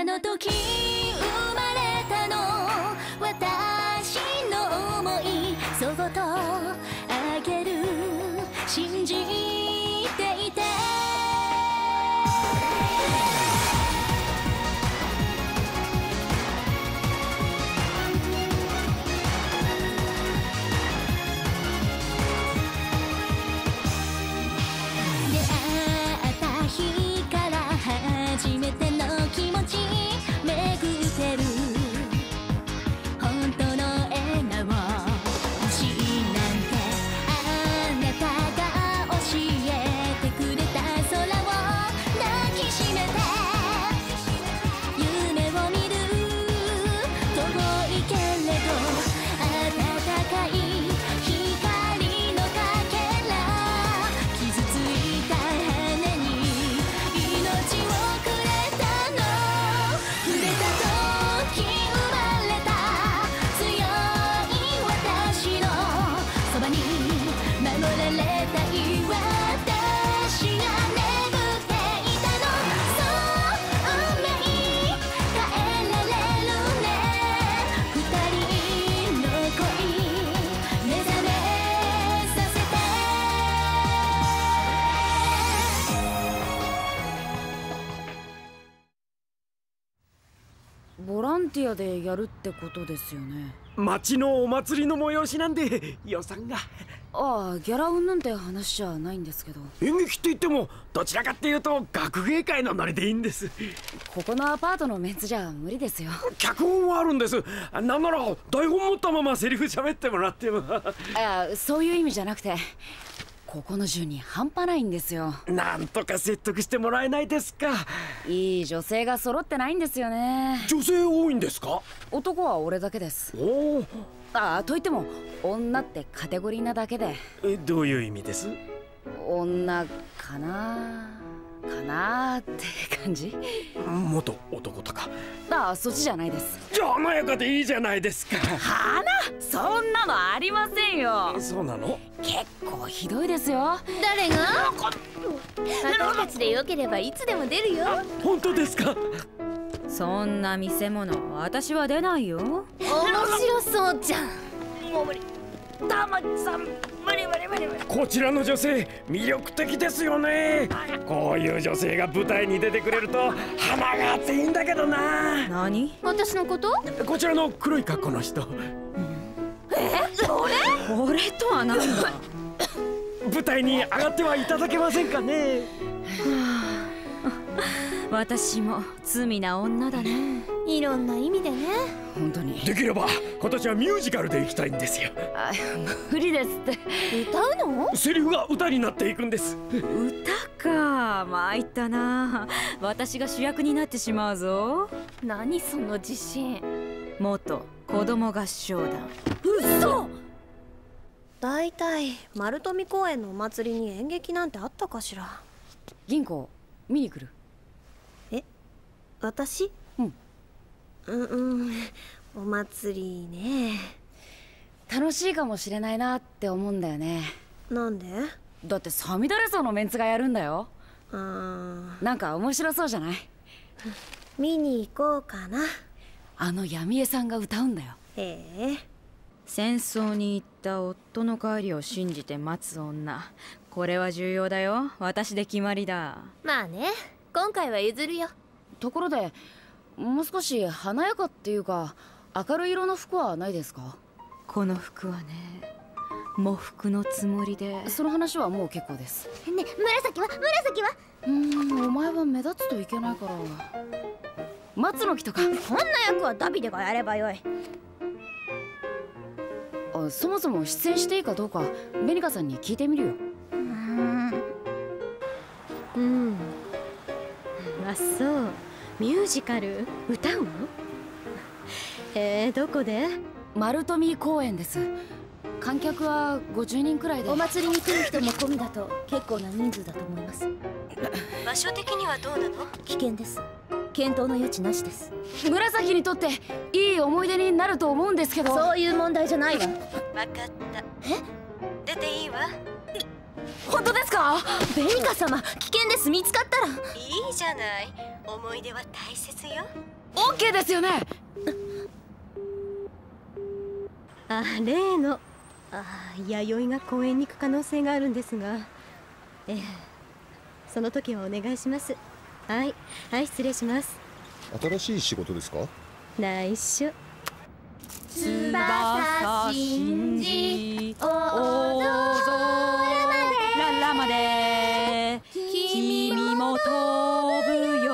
の時生まれたの私の想いそっとあげる信じていて出会った日から初めての気持ち巡ってる本当の笑顔星なんてあなたが教えてくれた空を抱きしめて夢を見る遠いけれど暖かい光のかけら傷ついた羽に命をくれたの触れた時生まれた強い私のそばに守られたい私が眠っていたのそう運命変えられるね二人の恋目覚めさせてボランティアでやるってことですよね。 町のお祭りの催しなんで予算が。 ああ、ギャラ云々って話じゃないんですけど、 演劇って言ってもどちらかっていうと学芸会のノリでいいんです。 ここのアパートのメンツじゃ無理ですよ。 脚本はあるんです。なんなら台本持ったままセリフ喋ってもらっても。 いや、そういう意味じゃなくて、ここの住人半端ないんですよ。 なんとか説得してもらえないですか。 いい女性が揃ってないんですよね。 女性多いんですか。 男は俺だけです。 おお。 ああ、といっても女ってカテゴリーなだけで。 どういう意味です。 女かなって感じ。 元男とか。 ああ、そっちじゃないです。 じゃあ華やかでいいじゃないですか。 花、そんなのありませんよ。 そうなの。 結構ひどいですよ。 誰が私たちでよければいつでも出るよ。 本当ですか。 そんな見せ物私は出ないよ。 面白そうじゃん。 もう無理。玉木さん無理。 こちらの女性魅力的ですよね。こういう女性が舞台に出てくれると花があっていいんだけどな。 何？ 私のこと？ こちらの黒い格好の人。 これとは何だ。 舞台に上がってはいただけませんかね。 私も罪な女だね。 いろんな意味でね。 本当にできれば今年はミュージカルで行きたいんですよ。 あ、無理ですって。 歌うの？ セリフが歌になっていくんです。 歌か、参ったな。私が主役になってしまうぞ。 何その自信。 元子供合唱団。 嘘。 だいたい丸富公園のお祭りに演劇なんてあったかしら。 銀行見に来る？ 私？お祭りね。 楽しいかもしれないなって思うんだよね。 なんで？ だってさみだれ層のメンツがやるんだよ。なんか面白そうじゃない？ 見に行こうかな。 あの闇江さんが歌うんだよ。 へえ。 戦争に行った夫の帰りを信じて待つ女。これは重要だよ。私で決まりだ。 まあね、今回は譲るよ。 ところで、もう少し華やかっていうか明るい色の服はないですか？ この服はね、喪服のつもりで。 その話はもう結構です。 ね、紫はお前は目立つといけないから松の木とか。 こんな役はダビデがやればよい。 あ、そもそも出演していいかどうかベニカさんに聞いてみるよ。 あ、そう。ミュージカル歌うの？どこで？ 丸富公園です。観客は50人くらいで。 お祭りに来る人も込みだと結構な人数だと思います。 場所的にはどうなの？ 危険です。検討の余地なしです。 紫にとっていい思い出になると思うんですけど。 そういう問題じゃないわ。 分かった。出ていいわ。 本当ですか？ ベリカ様、危険です。見つかったら。 いいじゃない。思い出は大切よ。 オッケーですよね。 例の弥生が公園に行く可能性があるんですが、その時はお願いします。はい、失礼します。 新しい仕事ですか？ 内緒。 翼信じ大空まで君も飛ぶよ、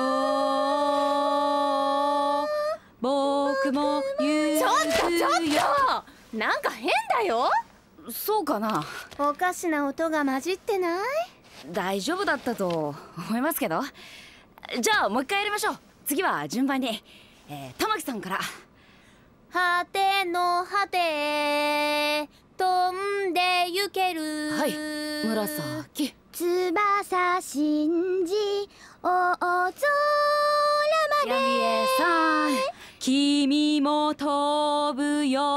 僕も行くよ。 ちょっとなんか変だよ。 そうかな。 おかしな音が混じってない？ 大丈夫だったと思いますけど。じゃあもう一回やりましょう。次は順番に、玉木さんから。 果ての果て飛んで行ける。 はい、紫。 翼信じ大空まで。 やみえさん。 君も飛ぶよ、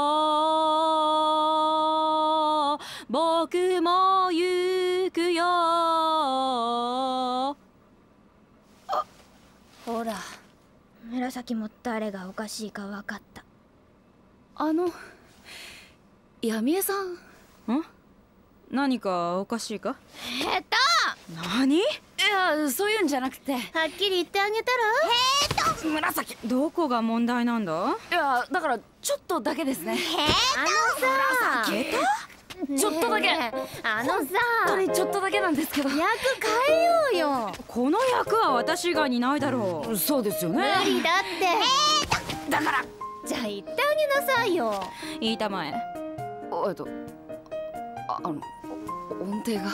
僕も行くよ。 ほら、紫も誰がおかしいか分かった。 やみえさん。 何かおかしいか？ 下手。 何？ いや、そういうんじゃなくて。 はっきり言ってあげたら。 紫。 どこが問題なんだ？ いや、だからちょっとだけですね。 さちょっとだけ。 本当にちょっとだけなんですけど。 役変えようよ。 この役は私が担いだろう。 そうですよね。 無理だって。 だから。 じゃあ言ってあげなさいよ。 言いたまえ。 音程が。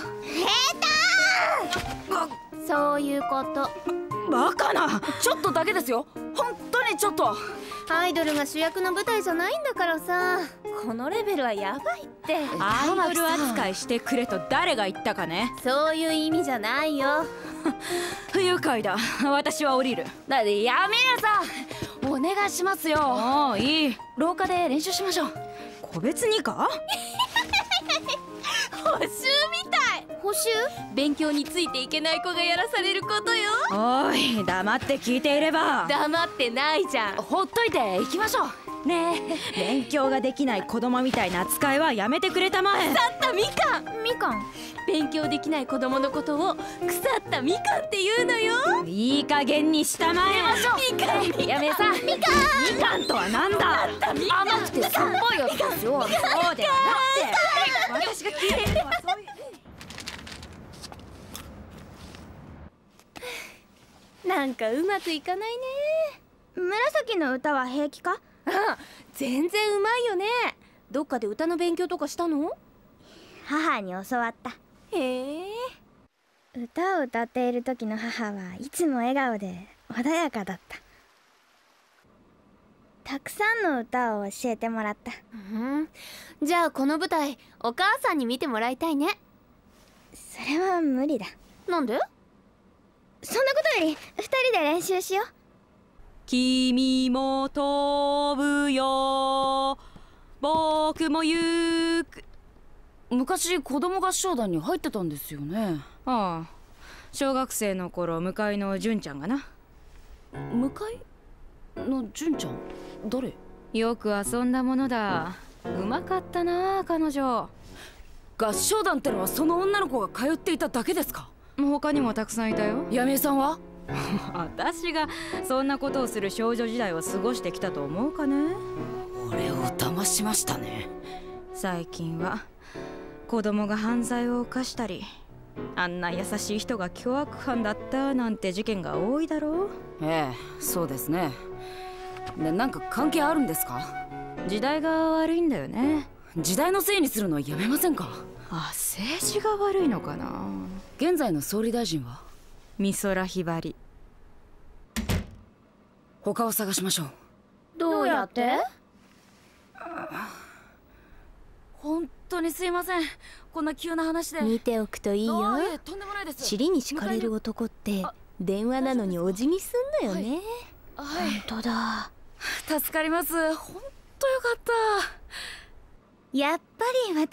そういうこと。 バカな。ちょっとだけですよ。本当にちょっと。 アイドルが主役の舞台じゃないんだからさ。このレベルはやばいって。 アイドル扱いしてくれと誰が言ったかね。 そういう意味じゃないよ。 不愉快だ。私は降りる。 だってやめなさい。お願いしますよ。 もういい。 廊下で練習しましょう。 個別にか？ 補習みたい。補習？勉強についていけない子がやらされることよ。 おい、黙って聞いていれば。 黙ってないじゃん。 ほっといて行きましょうね。 勉強ができない子供みたいな扱いはやめてくれたまえ。 腐ったみかん。みかん。勉強できない子供のことを腐ったみかんって言うのよ。 いい加減にしたまえ。 みかん。 やめさん。 みかんとはなんだ。 甘くて酸っぱいやつですよ。 そうではなくて、私が聞いているのはそういう。 なんかうまくいかないね。紫の歌は平気か？全然うまいよね。どっかで歌の勉強とかしたの？母に教わった。へえ。歌を歌っている時の母はいつも笑顔で穏やかだった。たくさんの歌を教えてもらった。じゃあこの舞台お母さんに見てもらいたいね。それは無理だ。なんで？そんなことより2人で練習しよう。 君も飛ぶよ、僕も行く。 昔子供合唱団に入ってたんですよね。 ああ、小学生の頃向かいの純ちゃんがな。 向かいの純ちゃん？誰？ よく遊んだものだ。うまかったな彼女。 合唱団ってのはその女の子が通っていただけですか？ 他にもたくさんいたよ。 やめいさんは？ 私がそんなことをする少女時代を過ごしてきたと思うかね。 俺を騙しましたね。 最近は子供が犯罪を犯したり、あんな優しい人が凶悪犯だったなんて事件が多いだろう。 ええ、そうですね。で、なんか関係あるんですか？ 時代が悪いんだよね。 時代のせいにするのやめませんか？ 政治が悪いのかな。 現在の総理大臣は？ 美空ひばり。 他を探しましょう。 どうやって？ 本当にすいません、こんな急な話で。 見ておくといいよ。 とんでもないです。 尻に敷かれる男って電話なのにお辞儀すんのよね。 はい、 本当だ。 助かります。本当よかった。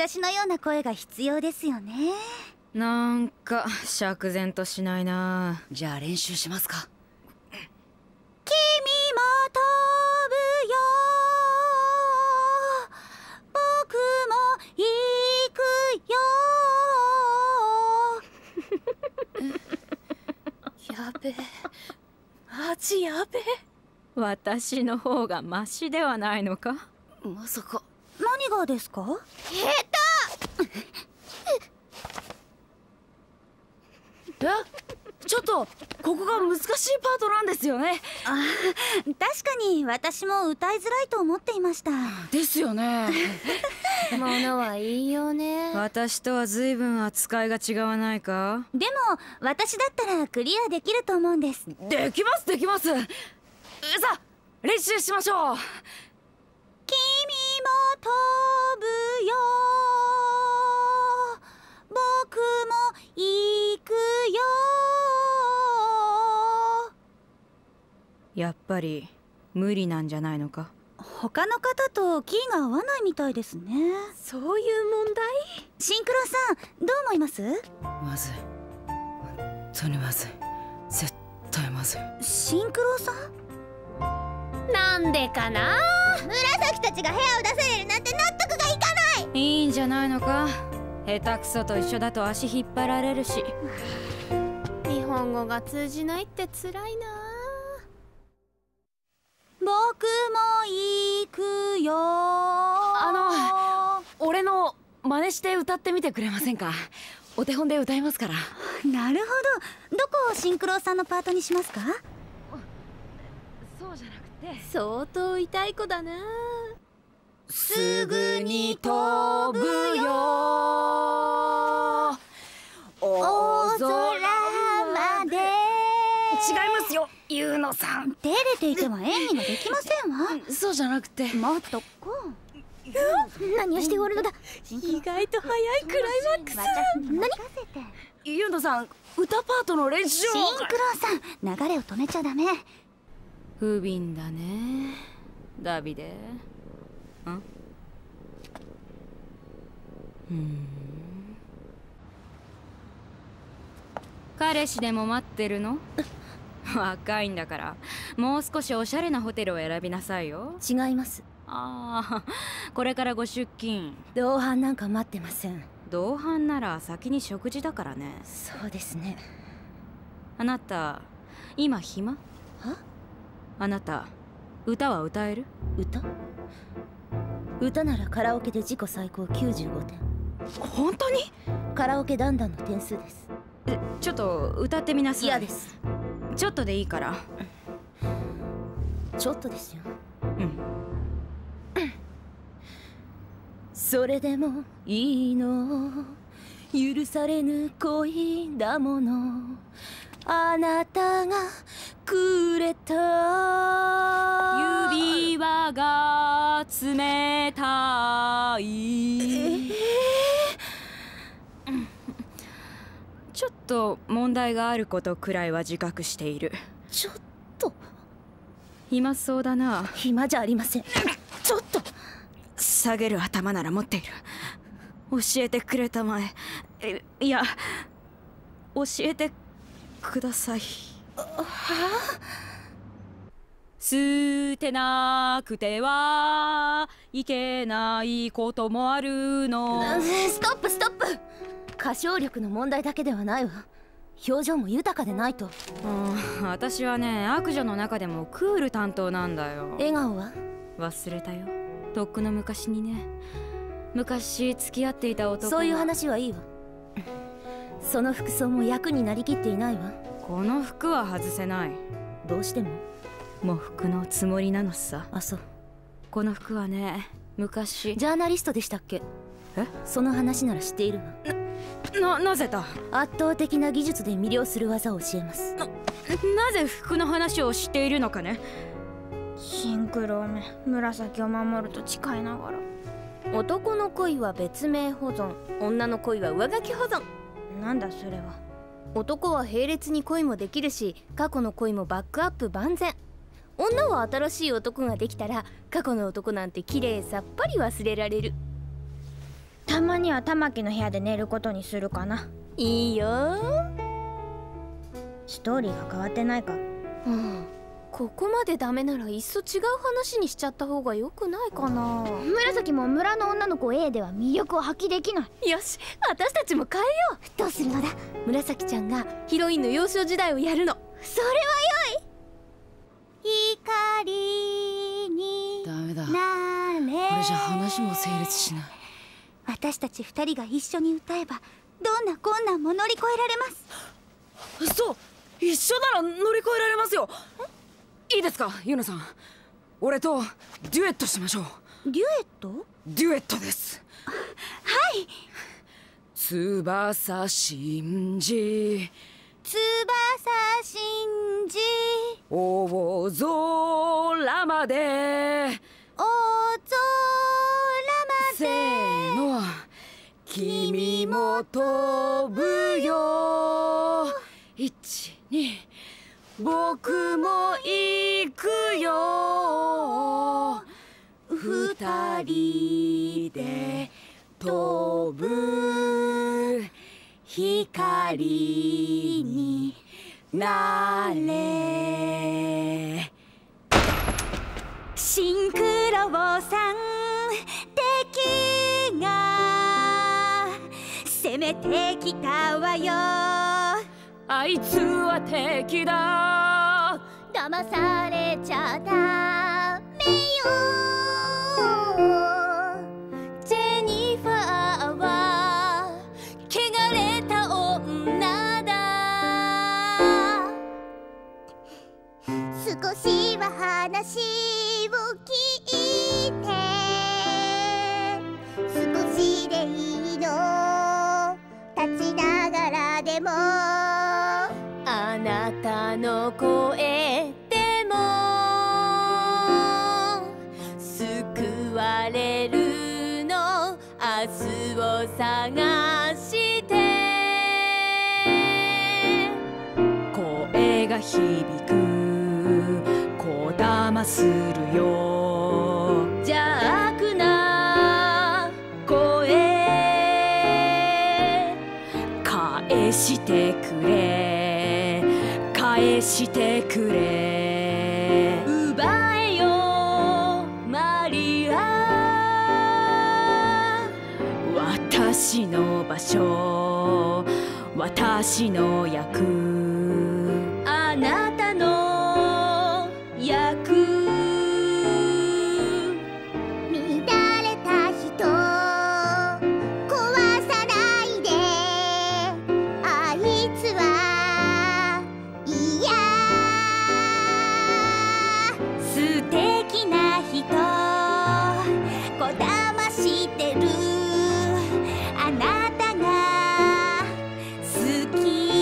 やっぱり私のような声が必要ですよね。 なんか釈然としないな。 じゃあ練習しますか。 君も飛ぶよ、僕も行くよ。やべえ、マジやべえ。 私の方がマシではないのか。 まさか。 何がですか？ ちょっとここが難しいパートなんですよね。 確かに私も歌いづらいと思っていました。 ですよね。 ものはいいよね。 私とは随分扱いが違わないか。 でも私だったらクリアできると思うんです。 できますできます。さあ練習しましょう。 君も飛ぶよ、僕も行くよ。 やっぱり無理なんじゃないのか。 他の方とキーが合わないみたいですね。 そういう問題？ シンクロさんどう思います？ まずい、本当にまずい、絶対まずい。 シンクロさん？ なんでかな。 紫たちが部屋を出されるなんて納得がいかない。 いいんじゃないのか。下手くそと一緒だと足引っ張られるし。 日本語が通じないって辛いな。 僕も行くよ。 俺の真似して歌ってみてくれませんか。お手本で歌いますから。 なるほど。どこをシンクロさんのパートにしますか？ そうじゃなくて、 相当痛い子だな。 すぐに飛ぶよ、大空まで。違いますよ、ゆうのさん。 照れていては演技ができませんわ。 そうじゃなくて、 もっとこう。何をしておるのだ。 意外と早いクライマックス。 何？ ゆうのさん、歌パートの練習を。 シンクロさん、流れを止めちゃダメ。 不憫だね、ダビデ。彼氏でも待ってるの？若いんだからもう少しおしゃれなホテルを選びなさいよ。 違います。 ああ、これからご出勤。 同伴なんか待ってません。 同伴なら先に食事だからね。 そうですね。 あなた今暇？ は？ あなた歌は歌える？ 歌ならカラオケで自己最高95点。 本当に？ カラオケ団の点数です。 ちょっと歌ってみなさい。 嫌です。 ちょっとでいいから。 ちょっとですよ。 うん。 それでもいいの、許されぬ恋だもの、あなたがくれた指輪が冷たい。ちょっと問題があることくらいは自覚している。 ちょっと暇そうだな。 暇じゃありません。ちょっと下げる頭なら持っている。教えてくれたまえ。いや、教えてください。 はあ？捨てなくてはいけないこともあるの。 ストップストップ。歌唱力の問題だけではないわ。表情も豊かでないと。 私はね、悪女の中でもクール担当なんだよ。 笑顔は？ 忘れたよ。とっくの昔にね。昔付き合っていた男が。 そういう話はいいわ。その服装も役になりきっていないわ。 この服は外せない。 どうしても？ 喪服のつもりなのさ。 あ、そう。 この服はね、昔。 ジャーナリストでしたっけ？ え？ その話なら知っているわ。 なぜだ？ 圧倒的な技術で魅了する技を教えます。 なぜ服の話を知っているのかね。 シンクロめ、紫を守ると誓いながら。 男の恋は別名保存、女の恋は上書き保存。 なんだそれは。 男は並列に恋もできるし、過去の恋もバックアップ万全。女は新しい男ができたら過去の男なんて綺麗さっぱり忘れられる。 たまには玉木の部屋で寝ることにするかな。 いいよ。 ストーリーが変わってないか。 ここまでダメならいっそ違う話にしちゃった方がよくないかな。 紫も村の女の子 A では魅力を発揮できない。 よし、私たちも変えよう。どうするのだ。紫ちゃんがヒロインの幼少時代をやるの。 それは良い。光にダメだ。こなれ。 れじゃ話も成立しない。 私たち2人が一緒に歌えばどんな困難も乗り越えられます。 そう、一緒なら乗り越えられますよ。いいですか、ユナさん。俺とデュエットしましょう。 デュエット？ デュエットです。 はい。 翼信じ、 翼信じ、 大空まで、 大空まで。 せーの、君も飛ぶよ。1、2、僕も行くよ。二人で飛ぶ、光になれ。 シンクロさん、敵が攻めてきたわよ。 あいつは敵だ。 騙されちゃダメよ。ジェニファーは汚れた女だ。少しは話を聞いて、少しでいいの、立ちながらでも。あなたの声でも救われるの。明日を探して声が響く、こだまするよ。 邪悪な声返してくれ、返してくれ。 奪えよマリア。 私の場所、私の役、 あなたの役。乱れた人壊さないで。あいつは嫌。素敵な人こだましてる。あなたが好き。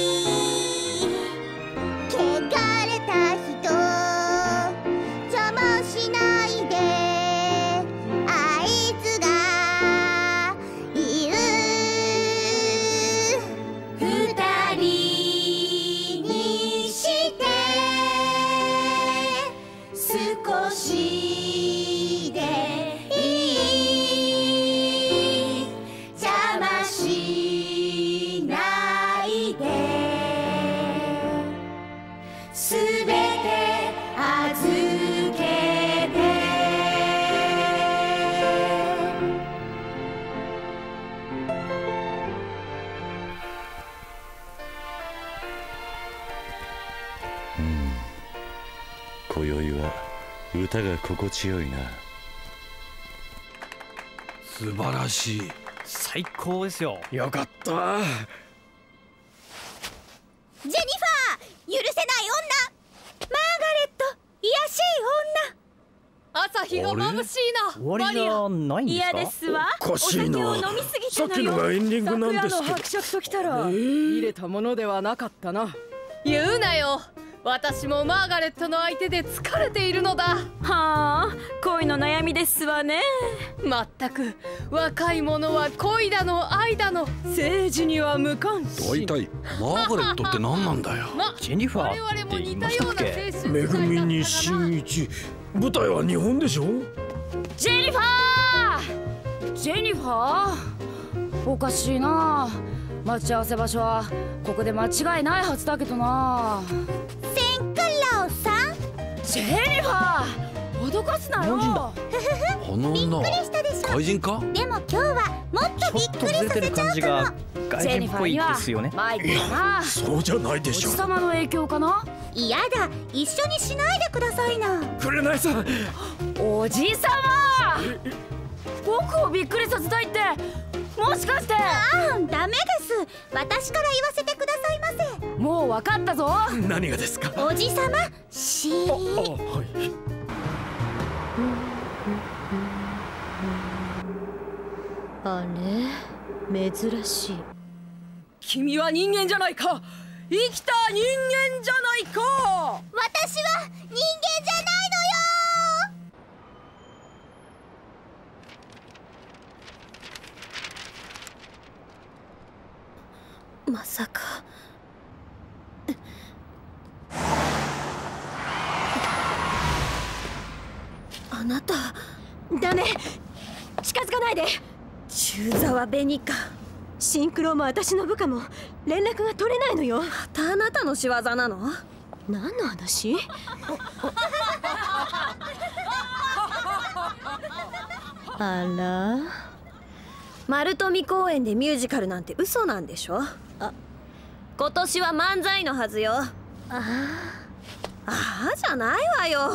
汚れた人邪魔しないで。あいつがいる。二人にして少しでいい。邪魔しないで。すべて預けて。 今宵は歌が心地よいな。 素晴らしい。 最高ですよ。よかった。 ジェニファー、許せない女。マーガレット、卑しい女。朝日が眩しいな。 終わりじゃないんですか？ 嫌ですわ。 おかしいな。 お酒を飲みすぎさっきのがエンディングなんですけど。 昨夜の伯爵ときたら、入れたものではなかったな。 言うなよ。私もマーガレットの相手で疲れているのだ。 はあ、恋の悩みですわね。 まったく若い者は恋だの愛だの、 政治には無関心。 大体マーガレットって何なんだよ。 ジェニファー我々もって言い似たようなましたっけ？ 青春めぐみに新一。舞台は日本でしょ？ ジェニファー、ジェニファー、おかしいな。 待ち合わせ場所はここで間違いないはずだけどな。 センクローさん、 ジェニファー、脅かすなよ。 この女は怪人か？ でも今日はもっとびっくりさせちゃうかも。 ジェニファーには参ったな。 そうじゃないでしょ。 おじさまの影響かな。 嫌だ、一緒にしないでくださいな。 紅さん、 おじさま、僕をびっくりさせたいって、もしかして。 ダメです。私から言わせてくださいませ。 もう分かったぞ。 何がですか？ おじさま、しー。 はい。 あれ、珍しい。 君は人間じゃないか。生きた人間じゃないか。 私は人間じゃないのよ。まさか。あなた。 ダメ、近づかないで。 中沢紅か。 シンクロも私の部下も連絡が取れないのよ。 またあなたの仕業なの？ 何の話？あら、 丸富公園でミュージカルなんて嘘なんでしょ。今年は漫才のはずよ。ああじゃないわよ。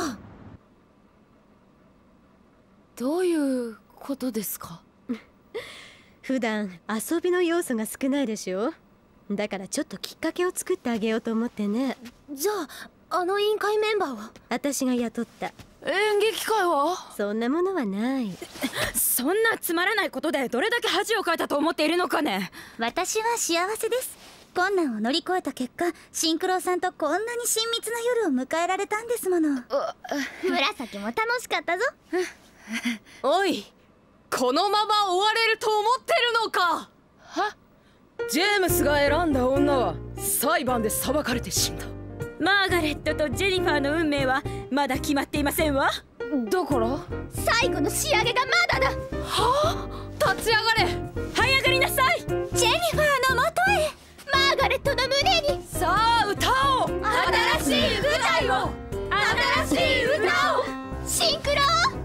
どういうことですか？ 普段遊びの要素が少ないでしょ。だからちょっときっかけを作ってあげようと思ってね。 じゃああの委員会メンバーは？ 私が雇った。 演劇会は？ そんなものはない。 そんなつまらないことでどれだけ恥をかいたと思っているのかね。 私は幸せです。困難を乗り越えた結果、シンクロさんとこんなに親密な夜を迎えられたんですもの。紫も楽しかったぞ。 おい、このまま終われると思ってるのか。は？ジェームスが選んだ女は裁判で裁かれて死んだ。 マーガレットとジェニファーの運命はまだ決まっていませんわ。 だから最後の仕上げがまだだ。 はあ、立ち上がれ。 這い上がりなさい。 ジェニファーのもとへ。マーガレットの胸に。 さあ歌おう。 新しい舞台を。新しい歌を。シンクロ。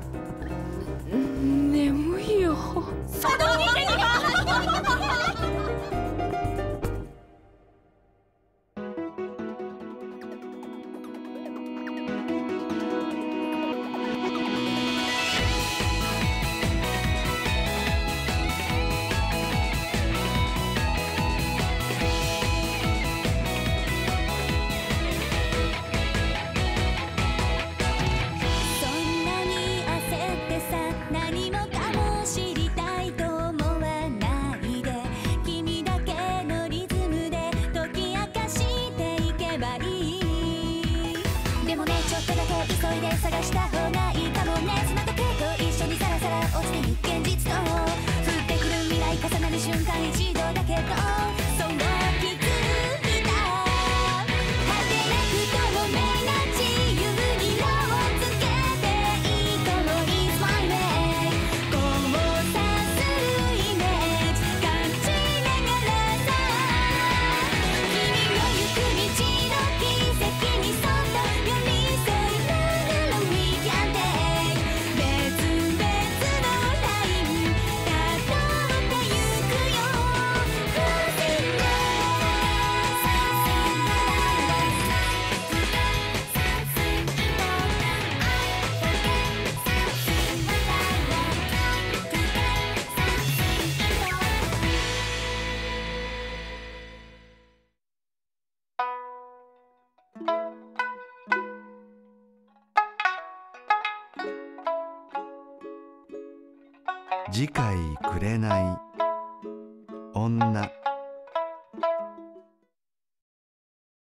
眠いよ。 探した方がいいかもね。砂時計と一緒にサラサラ落ちてゆく現実と降ってくる未来重なる瞬間一度だけど、そう気づいた。果てなく透明な自由に色をつけていこう It's my way。 交差するイメージ感じながらさ、君の行く道の奇跡にそっと寄り添いながら次回くれない女。